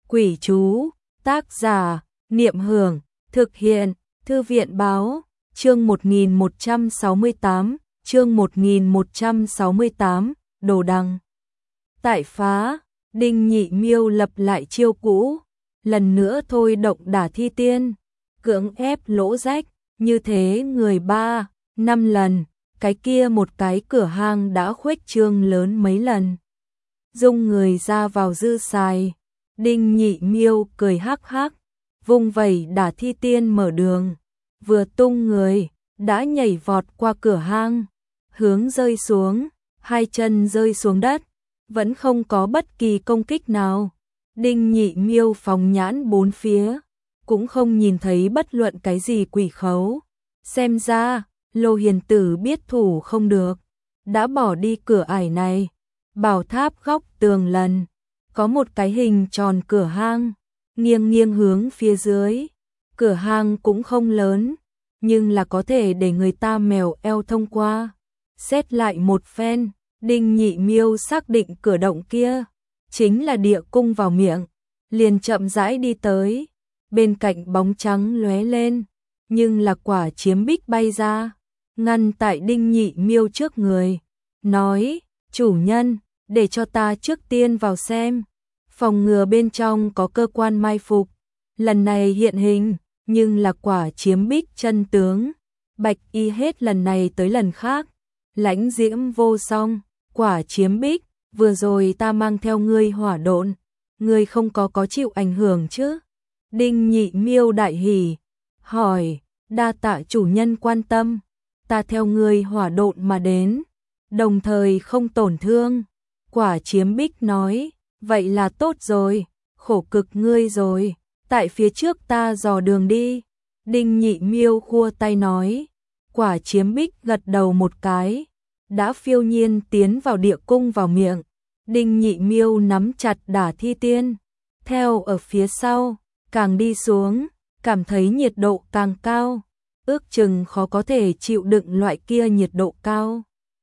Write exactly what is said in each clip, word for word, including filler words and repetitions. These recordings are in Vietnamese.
Quỷ chú, tác giả, Niệm Hưởng, thực hiện, Thư viện Báo, chương một nghìn một trăm sáu mươi tám, chương một nghìn một trăm sáu mươi tám, Đồ Đằng. Tại phá, Đinh Nhị Miêu lập lại chiêu cũ, lần nữa thôi động đả thi tiên, cưỡng ép lỗ rách, như thế người ba, năm lần, cái kia một cái cửa hang đã khuếch trương lớn mấy lần. Dung người ra vào dư xài, Đinh Nhị Miêu cười hắc hắc, vung vẩy đả thi tiên mở đường, vừa tung người, đã nhảy vọt qua cửa hang, hướng rơi xuống, hai chân rơi xuống đất, vẫn không có bất kỳ công kích nào. Đinh Nhị Miêu phóng nhãn bốn phía, cũng không nhìn thấy bất luận cái gì quỷ khấu. Xem ra, Lô Hiền Tử biết thủ không được, đã bỏ đi cửa ải này. Bảo tháp góc tường lần, có một cái hình tròn cửa hang, nghiêng nghiêng hướng phía dưới. Cửa hang cũng không lớn, nhưng là có thể để người ta mèo eo thông qua. Xét lại một phen, Đinh Nhị Miêu xác định cửa động kia chính là địa cung vào miệng, liền chậm rãi đi tới. Bên cạnh bóng trắng lóe lên, nhưng là quả chiếm bích bay ra, ngăn tại Đinh Nhị Miêu trước người, nói: "Chủ nhân, để cho ta trước tiên vào xem, phòng ngừa bên trong có cơ quan mai phục." Lần này hiện hình, nhưng là quả chiếm bích chân tướng. Bạch y hết lần này tới lần khác, lãnh diễm vô song. "Quả chiếm bích, vừa rồi ta mang theo ngươi hỏa độn, ngươi không có có chịu ảnh hưởng chứ?" Đinh Nhị Miêu đại hỉ, hỏi: "Đa tạ chủ nhân quan tâm, ta theo ngươi hỏa độn mà đến, đồng thời không tổn thương." Quả chiếm bích nói: "Vậy là tốt rồi, khổ cực ngươi rồi, tại phía trước ta dò đường đi." Đinh Nhị Miêu khua tay nói. Quả chiếm bích gật đầu một cái, đã phiêu nhiên tiến vào địa cung vào miệng. Đinh Nhị Miêu nắm chặt đả thi tiên, theo ở phía sau, càng đi xuống, cảm thấy nhiệt độ càng cao, ước chừng khó có thể chịu đựng loại kia nhiệt độ cao.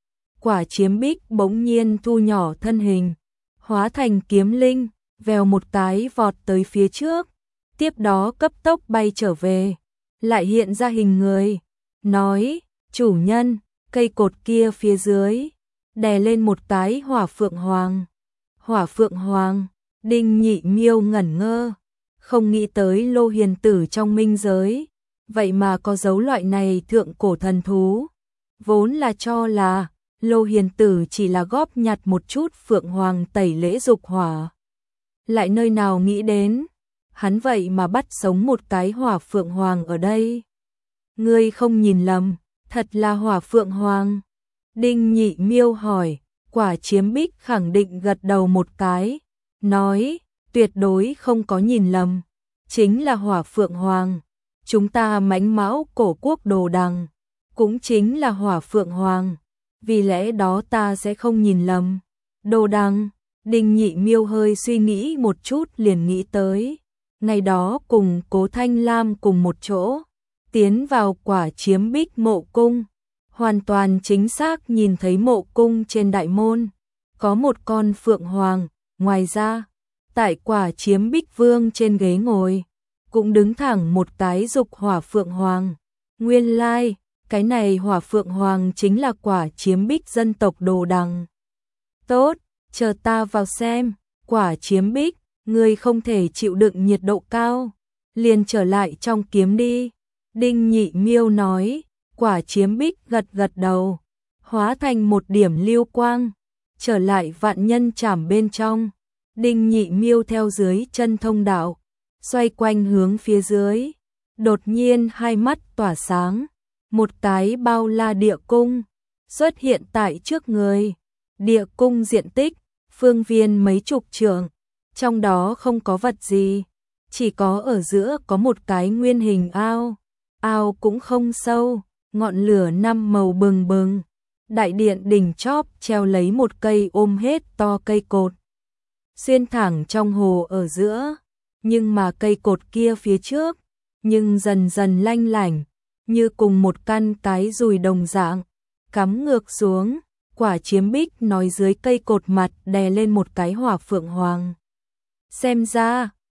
Quả chiếm bích bỗng nhiên thu nhỏ thân hình, hóa thành kiếm linh, vèo một cái vọt tới phía trước, tiếp đó cấp tốc bay trở về, lại hiện ra hình người, nói: "Chủ nhân, cây cột kia phía dưới, đè lên một cái hỏa phượng hoàng." Hỏa phượng hoàng, Đinh Nhị Miêu ngẩn ngơ, không nghĩ tới Lô Hiền Tử trong minh giới, vậy mà có dấu loại này thượng cổ thần thú. Vốn là cho là Lô Hiền Tử chỉ là góp nhặt một chút phượng hoàng tẩy lễ dục hỏa. Lại nơi nào nghĩ đến, hắn vậy mà bắt sống một cái hỏa phượng hoàng ở đây. "Ngươi không nhìn lầm, thật là hỏa phượng hoàng?" Đinh Nhị Miêu hỏi. Quả chiếm bích khẳng định gật đầu một cái, nói: "Tuyệt đối không có nhìn lầm, chính là hỏa phượng hoàng. Chúng ta Mãnh Mão cổ quốc Đồ Đằng, cũng chính là hỏa phượng hoàng, vì lẽ đó ta sẽ không nhìn lầm." Đồ Đằng, Đinh Nhị Miêu hơi suy nghĩ một chút liền nghĩ tới, ngày đó cùng Cố Thanh Lam cùng một chỗ, tiến vào quả chiếm bích mộ cung, hoàn toàn chính xác nhìn thấy mộ cung trên đại môn, có một con phượng hoàng, ngoài ra, tại quả chiếm bích vương trên ghế ngồi, cũng đứng thẳng một cái dục hỏa phượng hoàng. Nguyên lai, like, cái này hỏa phượng hoàng chính là quả chiếm bích dân tộc Đồ Đằng. "Tốt, chờ ta vào xem." Quả chiếm bích, ngươi không thể chịu đựng nhiệt độ cao, liền trở lại trong kiếm đi. Đinh Nhị Miêu nói. Quả chiếm bích gật gật đầu, hóa thành một điểm lưu quang, trở lại vạn nhân trảm bên trong. Đinh Nhị Miêu theo dưới chân thông đạo, xoay quanh hướng phía dưới, đột nhiên hai mắt tỏa sáng, một cái bao la địa cung xuất hiện tại trước người. Địa cung diện tích phương viên mấy chục trượng, trong đó không có vật gì, chỉ có ở giữa có một cái nguyên hình ao, ao cũng không sâu, ngọn lửa năm màu bừng bừng. Đại điện đỉnh chóp treo lấy một cây ôm hết to cây cột, xuyên thẳng trong hồ ở giữa, nhưng mà cây cột kia phía trước, nhưng dần dần lanh lảnh, như cùng một căn cái dùi đồng dạng, cắm ngược xuống. Quả chiếm bích nói dưới cây cột mặt đè lên một cái hỏa phượng hoàng. Xem ra,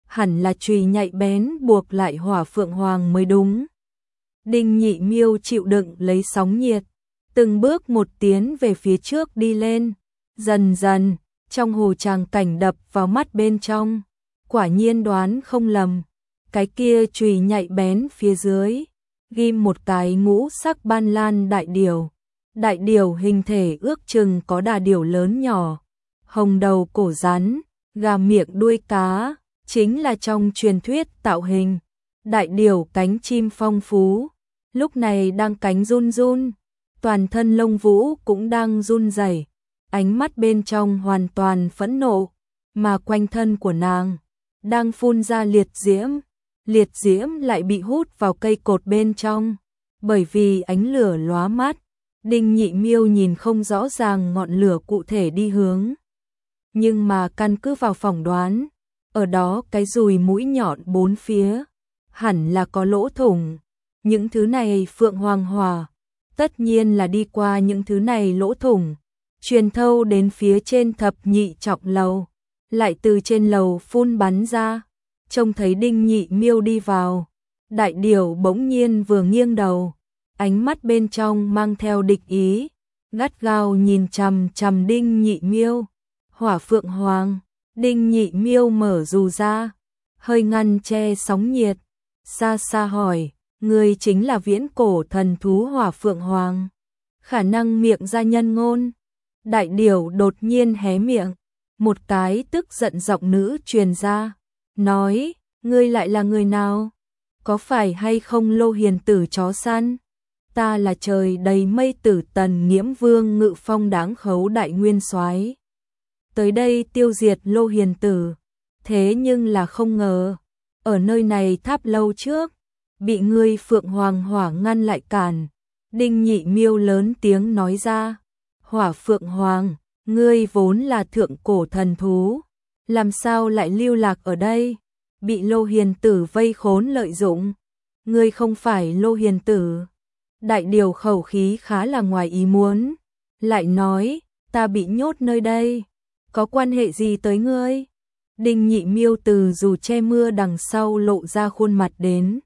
hẳn là chùy nhạy bén buộc lại Hỏa Phượng Hoàng mới đúng. Đinh Nhị Miêu chịu đựng lấy sóng nhiệt, từng bước một tiến về phía trước đi lên, dần dần, trong hồ tràng cảnh đập vào mắt bên trong, quả nhiên đoán không lầm, cái kia chùy nhạy bén phía dưới, ghim một cái ngũ sắc ban lan đại điểu. Đại điểu hình thể ước chừng có đà điểu lớn nhỏ, hồng đầu cổ rắn, gà miệng đuôi cá, chính là trong truyền thuyết tạo hình. Đại điểu cánh chim phong phú, lúc này đang cánh run run, toàn thân lông vũ cũng đang run rẩy, ánh mắt bên trong hoàn toàn phẫn nộ, mà quanh thân của nàng đang phun ra liệt diễm, liệt diễm lại bị hút vào cây cột bên trong, bởi vì ánh lửa lóa mắt, Đinh Nhị Miêu nhìn không rõ ràng ngọn lửa cụ thể đi hướng. Nhưng mà căn cứ vào phỏng đoán, ở đó cái dùi mũi nhọn bốn phía, hẳn là có lỗ thủng. Những thứ này Phượng Hoàng Hỏa, tất nhiên là đi qua những thứ này lỗ thủng, truyền thâu đến phía trên thập nhị trọng lầu, lại từ trên lầu phun bắn ra, trông thấy Đinh Nhị Miêu đi vào. Đại điểu bỗng nhiên vừa nghiêng đầu, ánh mắt bên trong mang theo địch ý, gắt gao nhìn chằm chằm Đinh Nhị Miêu. Hỏa Phượng Hoàng, Đinh Nhị Miêu mở dù ra, hơi ngăn che sóng nhiệt, xa xa hỏi, người chính là viễn cổ thần thú Hỏa Phượng Hoàng, khả năng miệng ra nhân ngôn. Đại điểu đột nhiên hé miệng, một cái tức giận giọng nữ truyền ra, nói, ngươi lại là người nào? Có phải hay không Lô Hiền Tử chó săn? Ta là trời đầy mây Tử Tần Nghiễm Vương Ngự Phong đáng khấu đại nguyên soái, tới đây tiêu diệt Lô Hiền Tử. Thế nhưng là không ngờ, ở nơi này tháp lâu trước, bị ngươi Phượng Hoàng Hỏa ngăn lại cản. Đinh Nhị Miêu lớn tiếng nói ra, Hỏa Phượng Hoàng, ngươi vốn là thượng cổ thần thú, làm sao lại lưu lạc ở đây, bị Lô Hiền Tử vây khốn lợi dụng, ngươi không phải Lô Hiền Tử. Đại điểu khẩu khí khá là ngoài ý muốn, lại nói, ta bị nhốt nơi đây, có quan hệ gì tới ngươi? Đinh Nhị Miêu từ dù che mưa đằng sau lộ ra khuôn mặt đến,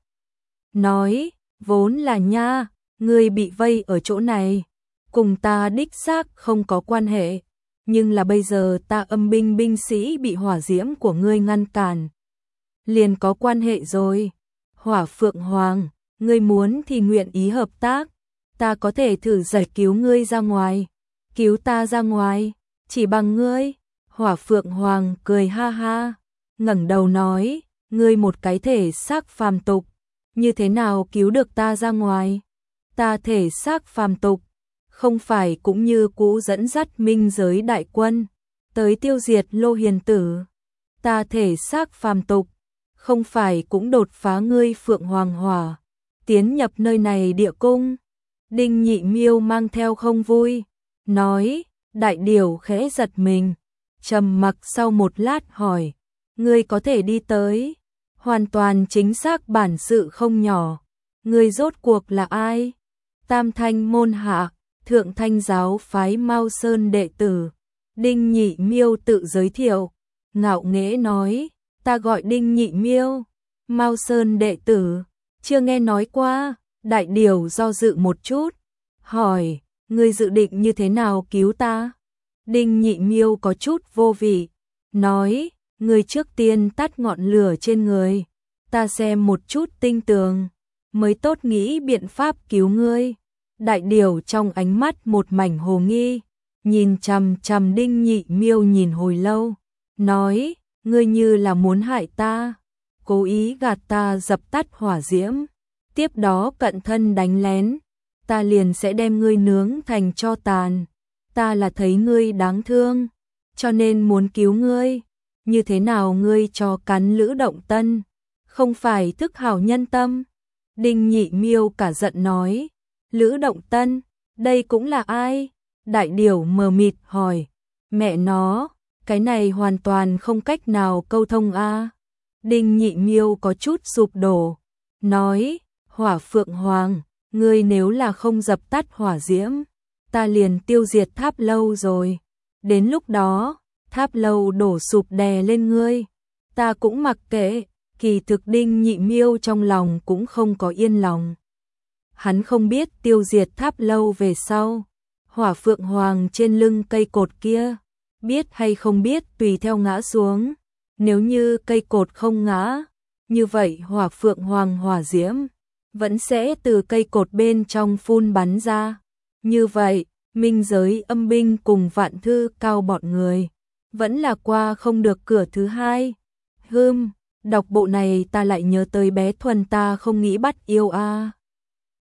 nói, vốn là nha, ngươi bị vây ở chỗ này, cùng ta đích xác không có quan hệ, nhưng là bây giờ ta âm binh binh sĩ bị hỏa diễm của ngươi ngăn cản, liền có quan hệ rồi. Hỏa Phượng Hoàng, ngươi muốn thì nguyện ý hợp tác, ta có thể thử giải cứu ngươi ra ngoài, cứu ta ra ngoài, chỉ bằng ngươi. Hỏa Phượng Hoàng cười ha ha, ngẩng đầu nói, ngươi một cái thể xác phàm tục, như thế nào cứu được ta ra ngoài? Ta thể xác phàm tục, không phải cũng như cũ dẫn dắt minh giới đại quân, tới tiêu diệt Lô Hiền Tử. Ta thể xác phàm tục, không phải cũng đột phá ngươi Phượng Hoàng Hỏa, tiến nhập nơi này địa cung. Đinh Nhị Miêu mang theo không vui, nói, đại điểu khẽ giật mình, trầm mặc sau một lát hỏi, ngươi có thể đi tới, hoàn toàn chính xác bản sự không nhỏ, ngươi rốt cuộc là ai? Tam Thanh môn hạ, Thượng Thanh giáo phái Mao Sơn đệ tử. Đinh Nhị Miêu tự giới thiệu, ngạo nghễ nói, ta gọi Đinh Nhị Miêu, Mao Sơn đệ tử, chưa nghe nói qua. Đại điểu do dự một chút, hỏi, ngươi dự định như thế nào cứu ta? Đinh Nhị Miêu có chút vô vị, nói, ngươi trước tiên tắt ngọn lửa trên người, ta xem một chút tinh tường, mới tốt nghĩ biện pháp cứu ngươi. Đại điểu trong ánh mắt một mảnh hồ nghi, nhìn chằm chằm Đinh Nhị Miêu nhìn hồi lâu, nói, ngươi như là muốn hại ta, cố ý gạt ta dập tắt hỏa diễm, tiếp đó cận thân đánh lén, ta liền sẽ đem ngươi nướng thành tro tàn. Ta là thấy ngươi đáng thương, cho nên muốn cứu ngươi, như thế nào ngươi cho cắn Lữ Động Tân, không phải thức hảo nhân tâm. Đinh Nhị Miêu cả giận nói, Lữ Động Tân, đây cũng là ai? Đại điểu mờ mịt hỏi, mẹ nó, cái này hoàn toàn không cách nào câu thông a. Đinh Nhị Miêu có chút sụp đổ, nói, Hỏa Phượng Hoàng, ngươi nếu là không dập tắt hỏa diễm, ta liền tiêu diệt tháp lâu rồi, đến lúc đó, tháp lâu đổ sụp đè lên ngươi, Ta cũng mặc kệ, kỳ thực Đinh Nhị Miêu trong lòng cũng không có yên lòng. Hắn không biết tiêu diệt tháp lâu về sau, hỏa phượng hoàng trên lưng cây cột kia, biết hay không biết tùy theo ngã xuống. Nếu như cây cột không ngã, như vậy hỏa phượng hoàng hỏa diễm vẫn sẽ từ cây cột bên trong phun bắn ra. Như vậy, minh giới âm binh cùng vạn thư cao bọn người vẫn là qua không được cửa thứ hai. Hừm, đọc bộ này ta lại nhớ tới bé Thuần ta không nghĩ bắt yêu a. À.